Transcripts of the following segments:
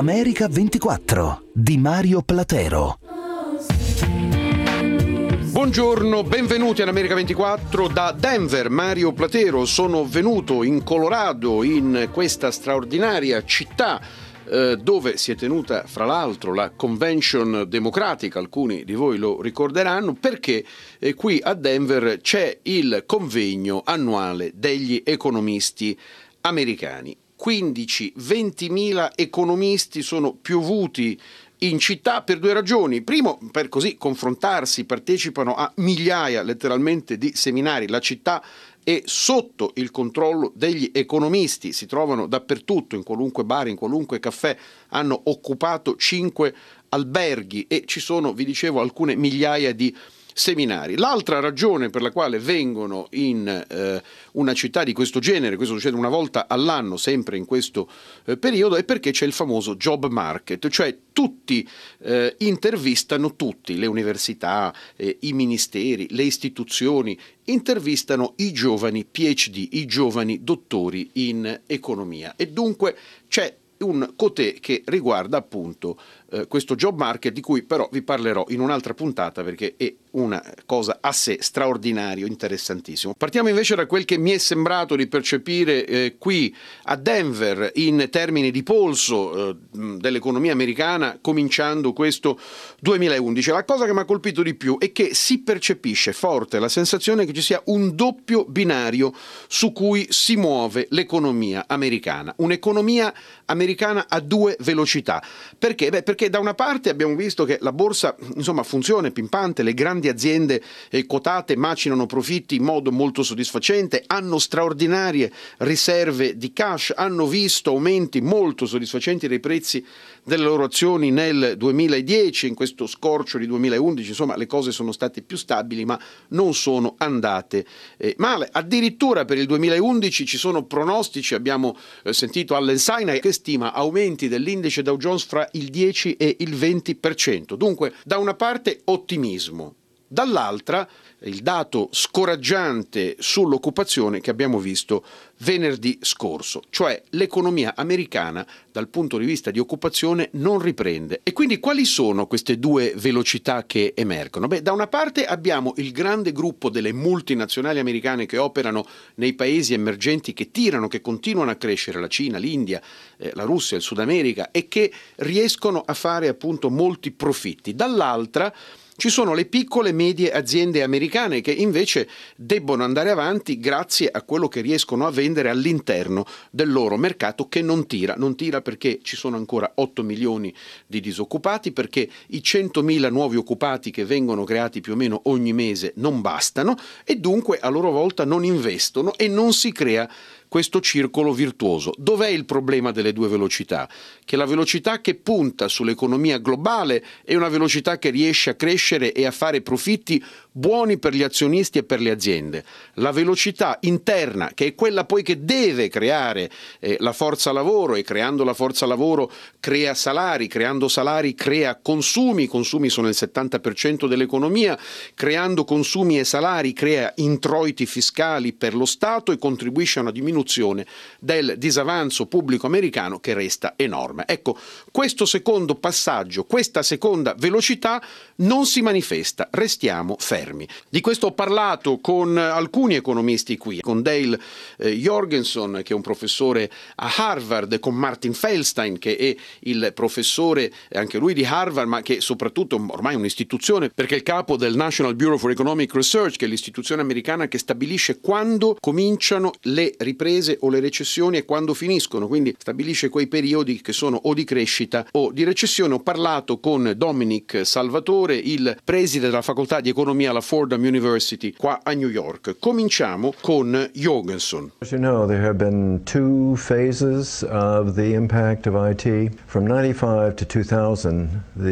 America 24 di Mario Platero. Buongiorno, benvenuti all'America 24 da Denver. Mario Platero, sono venuto in Colorado, in questa straordinaria città dove si è tenuta fra l'altro la Convention Democratica, alcuni di voi lo ricorderanno, perché qui a Denver c'è il convegno annuale degli economisti americani. 15-20.000 economisti sono piovuti in città per due ragioni. Primo, per così confrontarsi, partecipano a migliaia letteralmente di seminari. La città è sotto il controllo degli economisti, si trovano dappertutto, in qualunque bar, in qualunque caffè, hanno occupato 5 alberghi e ci sono, vi dicevo, alcune migliaia di seminari. L'altra ragione per la quale vengono in una città di questo genere, questo succede una volta all'anno, sempre in questo periodo, è perché c'è il famoso job market, cioè tutti intervistano tutti, le università, i ministeri, le istituzioni, intervistano i giovani PhD, i giovani dottori in economia e dunque c'è un cotè che riguarda appunto questo job market, di cui però vi parlerò in un'altra puntata perché è una cosa a sé straordinario, interessantissimo. Partiamo invece da quel che mi è sembrato di percepire qui a Denver in termini di polso dell'economia americana cominciando questo 2011. La cosa che mi ha colpito di più è che si percepisce forte la sensazione che ci sia un doppio binario su cui si muove l'economia americana, un'economia americana a due velocità. Perché? Perché da una parte abbiamo visto che la borsa funziona, è pimpante, le grandi aziende quotate macinano profitti in modo molto soddisfacente, hanno straordinarie riserve di cash, hanno visto aumenti molto soddisfacenti dei prezzi delle loro azioni nel 2010, in questo scorcio di 2011, le cose sono state più stabili ma non sono andate male. Addirittura per il 2011 ci sono pronostici, abbiamo sentito Allen Sainai che stima aumenti dell'indice Dow Jones fra il 10 e il 20%. Dunque, da una parte ottimismo, dall'altra il dato scoraggiante sull'occupazione che abbiamo visto venerdì scorso, cioè l'economia americana dal punto di vista di occupazione non riprende. E quindi quali sono queste due velocità che emergono? Da una parte abbiamo il grande gruppo delle multinazionali americane che operano nei paesi emergenti, che tirano, che continuano a crescere, la Cina, l'India, la Russia, il Sud America, e che riescono a fare appunto molti profitti. Dall'altra ci sono le piccole e medie aziende americane che invece debbono andare avanti grazie a quello che riescono a vendere all'interno del loro mercato, che non tira perché ci sono ancora 8 milioni di disoccupati, perché i 100.000 nuovi occupati che vengono creati più o meno ogni mese non bastano e dunque a loro volta non investono e non si crea questo circolo virtuoso. Dov'è il problema delle due velocità? Che la velocità che punta sull'economia globale è una velocità che riesce a crescere e a fare profitti buoni per gli azionisti e per le aziende. La velocità interna, che è quella poi che deve creare la forza lavoro, e creando la forza lavoro crea salari, creando salari crea consumi, i consumi sono il 70% dell'economia, creando consumi e salari crea introiti fiscali per lo Stato e contribuisce a una diminuzione del disavanzo pubblico americano che resta enorme. Ecco, questo secondo passaggio, questa seconda velocità non si manifesta, restiamo fermi. Di questo ho parlato con alcuni economisti qui, con Dale Jorgenson, che è un professore a Harvard, con Martin Feldstein, che è il professore anche lui di Harvard, ma che soprattutto ormai è un'istituzione perché è il capo del National Bureau for Economic Research, che è l'istituzione americana che stabilisce quando cominciano le riprese o le recessioni e quando finiscono, quindi stabilisce quei periodi che sono o di crescita o di recessione. Ho parlato con Dominic Salvatore, il preside della facoltà di economia alla Fordham University qua a New York. Cominciamo con Jorgenson. As you know, there have been two phases of the impact of IT. From 95 to 2000,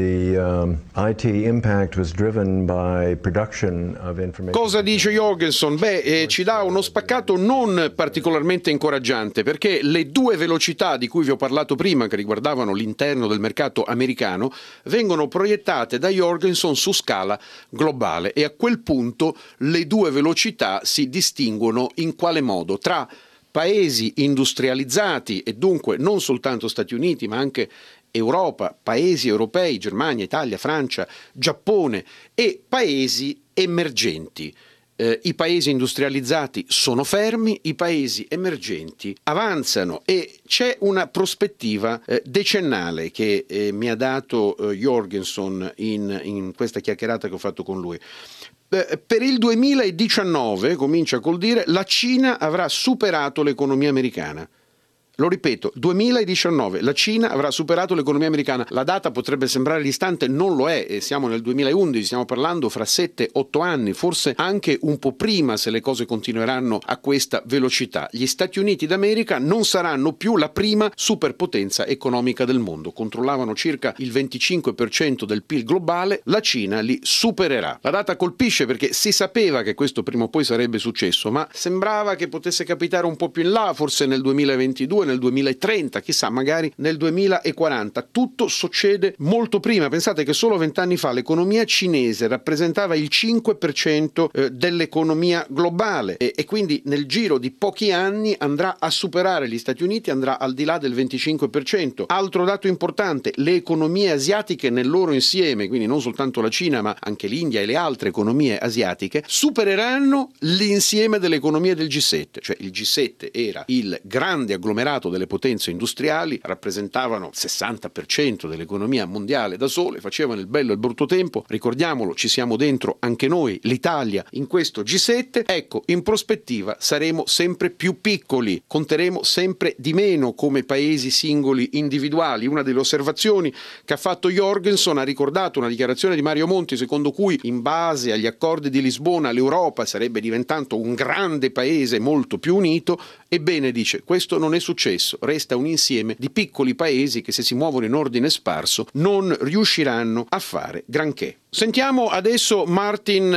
the IT impact was driven by production of information. Cosa dice Jorgenson? Ci dà uno spaccato non particolarmente incoraggiante, perché le due velocità di cui vi ho parlato prima, che riguardavano l'interno del mercato americano, vengono proiettate da Jorgenson su scala globale e a quel punto le due velocità si distinguono in quale modo? Tra paesi industrializzati e dunque non soltanto Stati Uniti ma anche Europa, paesi europei, Germania, Italia, Francia, Giappone e paesi emergenti. I paesi industrializzati sono fermi, i paesi emergenti avanzano e c'è una prospettiva decennale che mi ha dato Jorgenson in questa chiacchierata che ho fatto con lui. Per il 2019, comincia col dire, la Cina avrà superato l'economia americana. Lo ripeto, 2019, la Cina avrà superato l'economia americana. La data potrebbe sembrare distante, non lo è, e siamo nel 2011, stiamo parlando fra 7-8 anni, forse anche un po' prima se le cose continueranno a questa velocità. Gli Stati Uniti d'America non saranno più la prima superpotenza economica del mondo. Controllavano circa il 25% del PIL globale, la Cina li supererà. La data colpisce perché si sapeva che questo prima o poi sarebbe successo, ma sembrava che potesse capitare un po' più in là, forse nel 2022, nel 2030, chissà, magari nel 2040. Tutto succede molto prima. Pensate che solo 20 anni fa l'economia cinese rappresentava il 5% dell'economia globale e quindi nel giro di pochi anni andrà a superare gli Stati Uniti, andrà al di là del 25%. Altro dato importante, le economie asiatiche nel loro insieme, quindi non soltanto la Cina ma anche l'India e le altre economie asiatiche, supereranno l'insieme delle economie del G7, cioè il G7 era il grande agglomerato delle potenze industriali, rappresentavano il 60% dell'economia mondiale da sole, facevano il bello e il brutto tempo, ricordiamolo, ci siamo dentro anche noi, l'Italia, in questo G7. Ecco, in prospettiva saremo sempre più piccoli, conteremo sempre di meno come paesi singoli individuali. Una delle osservazioni che ha fatto Jorgenson ha ricordato una dichiarazione di Mario Monti secondo cui in base agli accordi di Lisbona l'Europa sarebbe diventato un grande paese molto più unito. Ebbene, dice, questo non è successo, resta un insieme di piccoli paesi che se si muovono in ordine sparso non riusciranno a fare granché. Sentiamo adesso Martin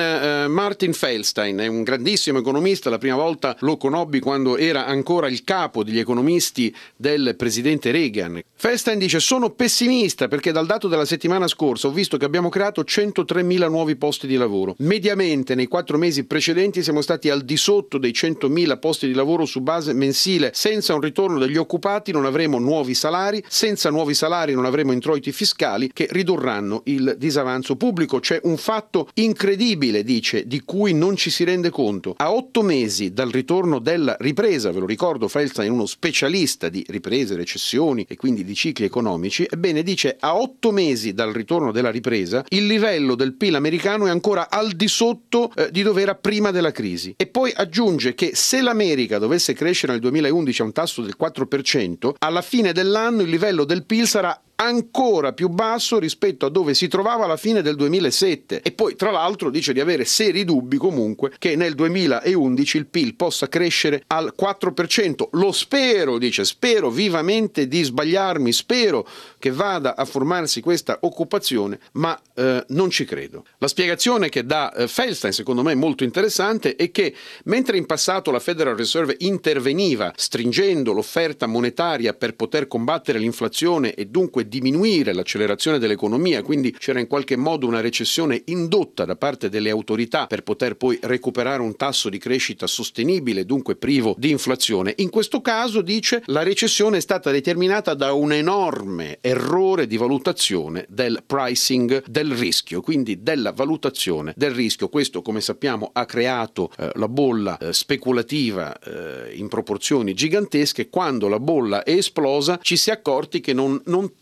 Feldstein, è un grandissimo economista, la prima volta lo conobbi quando era ancora il capo degli economisti del presidente Reagan. Feldstein dice: sono pessimista perché dal dato della settimana scorsa ho visto che abbiamo creato 103.000 nuovi posti di lavoro. Mediamente nei 4 mesi precedenti siamo stati al di sotto dei 100.000 posti di lavoro su base mensile. Senza un ritorno degli occupati non avremo nuovi salari, senza nuovi salari non avremo introiti fiscali che ridurranno il disavanzo pubblico. C'è un fatto incredibile, dice, di cui non ci si rende conto. A 8 mesi dal ritorno della ripresa, ve lo ricordo, Feldstein è uno specialista di riprese, recessioni e quindi di cicli economici, ebbene dice a 8 mesi dal ritorno della ripresa il livello del PIL americano è ancora al di sotto di dove era prima della crisi. E poi aggiunge che se l'America dovesse crescere nel 2011 a un tasso del 4%, alla fine dell'anno il livello del PIL sarà ancora più basso rispetto a dove si trovava alla fine del 2007 e poi tra l'altro dice di avere seri dubbi comunque che nel 2011 il PIL possa crescere al 4%. Lo spero, dice, spero vivamente di sbagliarmi, spero che vada a formarsi questa occupazione, ma non ci credo. La spiegazione che dà Feldstein, secondo me molto interessante, è che mentre in passato la Federal Reserve interveniva stringendo l'offerta monetaria per poter combattere l'inflazione e dunque diminuire l'accelerazione dell'economia, quindi c'era in qualche modo una recessione indotta da parte delle autorità per poter poi recuperare un tasso di crescita sostenibile, dunque privo di inflazione. In questo caso, dice, la recessione è stata determinata da un enorme errore di valutazione del pricing del rischio, quindi della valutazione del rischio. Questo, come sappiamo, ha creato la bolla speculativa in proporzioni gigantesche. Quando la bolla è esplosa ci si è accorti che non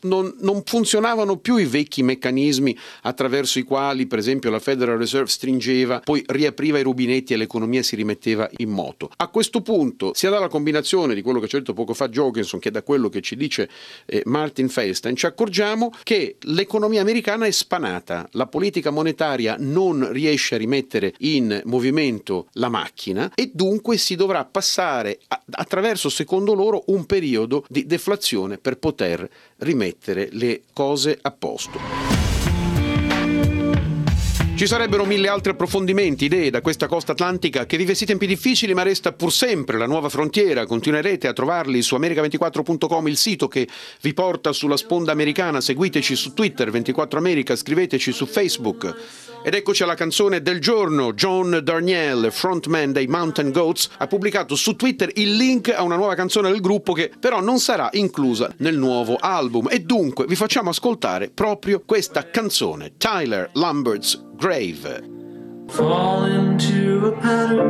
funzionavano più i vecchi meccanismi attraverso i quali, per esempio, la Federal Reserve stringeva, poi riapriva i rubinetti e l'economia si rimetteva in moto. A questo punto, sia dalla combinazione di quello che ci ha detto poco fa Jorgenson che da quello che ci dice Martin Feldstein, ci accorgiamo che l'economia americana è spanata, la politica monetaria non riesce a rimettere in movimento la macchina e dunque si dovrà passare attraverso, secondo loro, un periodo di deflazione per poter rimettere le cose a posto. Ci sarebbero mille altri approfondimenti, idee da questa costa atlantica che vive sì tempi difficili ma resta pur sempre la nuova frontiera. Continuerete a trovarli su America24.com, il sito che vi porta sulla sponda americana. Seguiteci su Twitter 24America, scriveteci su Facebook. Ed eccoci alla canzone del giorno. John Darnielle, frontman dei Mountain Goats, ha pubblicato su Twitter il link a una nuova canzone del gruppo che però non sarà inclusa nel nuovo album. E dunque vi facciamo ascoltare proprio questa canzone, Tyler Lambert's Grave. Fall into a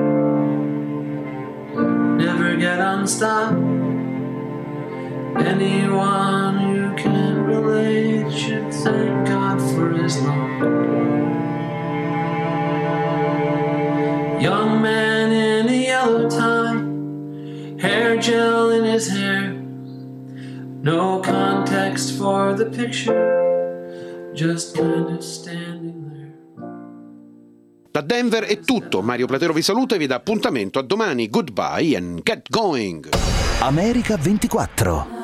pattern, never get unstuck. Anyone who can relate should thank God for his love. Young man in a yellow tie, hair gel in his hair. No context for the picture, just kind of standing there. Da Denver è tutto. Mario Platero vi saluta e vi dà appuntamento a domani. Goodbye and get going. America 24.